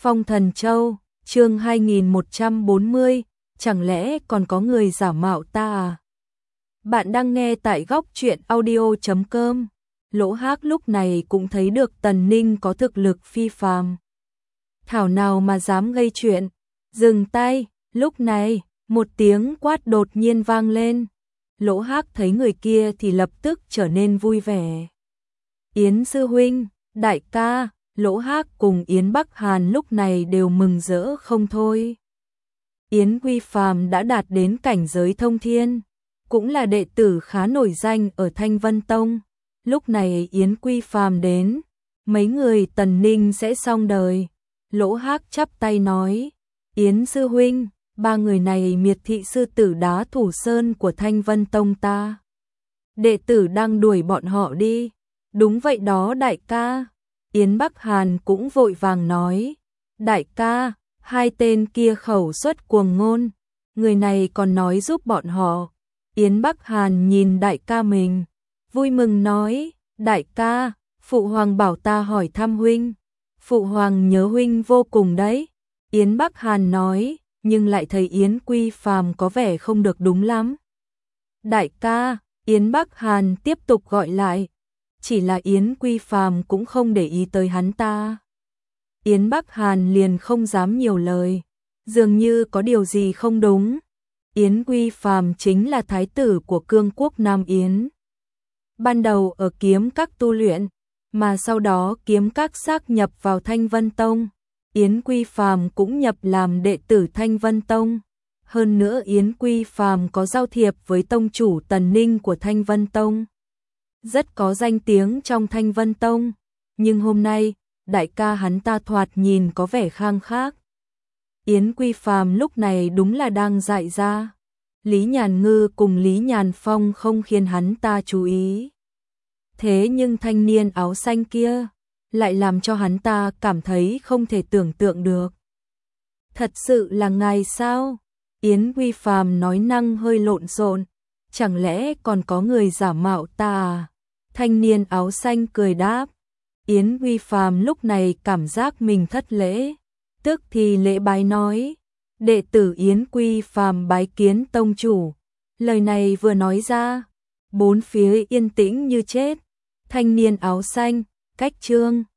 Phong Thần Châu, chương 2140, chẳng lẽ còn có người giả mạo ta à? Bạn đang nghe tại góc truyện audio.com. Lỗ Hác lúc này cũng thấy được Tần Ninh có thực lực phi phàm. Thảo nào mà dám gây chuyện, dừng tay, lúc này, một tiếng quát đột nhiên vang lên. Lỗ Hác thấy người kia thì lập tức trở nên vui vẻ. Yến sư huynh, đại ca. Lỗ Hác cùng Yến Bắc Hàn lúc này đều mừng rỡ không thôi. Yến Quy Phàm đã đạt đến cảnh giới thông thiên, cũng là đệ tử khá nổi danh ở Thanh Vân Tông. Lúc này Yến Quy Phàm đến, mấy người Tần Ninh sẽ xong đời. Lỗ Hác chắp tay nói, Yến sư huynh, ba người này miệt thị sư tử Đá Thủ Sơn của Thanh Vân Tông ta. Đệ tử đang đuổi bọn họ đi. Đúng vậy đó đại ca. Yến Bắc Hàn cũng vội vàng nói, đại ca, hai tên kia khẩu xuất cuồng ngôn, người này còn nói giúp bọn họ. Yến Bắc Hàn nhìn đại ca mình, vui mừng nói, đại ca, phụ hoàng bảo ta hỏi thăm huynh, phụ hoàng nhớ huynh vô cùng đấy. Yến Bắc Hàn nói, nhưng lại thấy Yến Quy Phàm có vẻ không được đúng lắm. Đại ca, Yến Bắc Hàn tiếp tục gọi lại. Chỉ là Yến Quy Phàm cũng không để ý tới hắn ta. Yến Bắc Hàn liền không dám nhiều lời, dường như có điều gì không đúng. Yến Quy Phàm chính là thái tử của cương quốc Nam Yến. Ban đầu ở kiếm các tu luyện, mà sau đó kiếm các xác nhập vào Thanh Vân Tông. Yến Quy Phàm cũng nhập làm đệ tử Thanh Vân Tông. Hơn nữa Yến Quy Phàm có giao thiệp với tông chủ Tần Ninh của Thanh Vân Tông. Rất có danh tiếng trong Thanh Vân Tông, nhưng hôm nay, đại ca hắn ta thoạt nhìn có vẻ khang khác. Yến Quy Phàm lúc này đúng là đang dại ra. Lý Nhàn Ngư cùng Lý Nhàn Phong không khiến hắn ta chú ý. Thế nhưng thanh niên áo xanh kia lại làm cho hắn ta cảm thấy không thể tưởng tượng được. Thật sự là ngài sao? Yến Quy Phàm nói năng hơi lộn xộn, chẳng lẽ còn có người giả mạo ta à? Thanh niên áo xanh cười đáp. Yến Quy Phàm lúc này cảm giác mình thất lễ, tức thì lễ bái nói, đệ tử Yến Quy Phàm bái kiến tông chủ. Lời này vừa nói ra, bốn phía yên tĩnh như chết. Thanh niên áo xanh, cách chương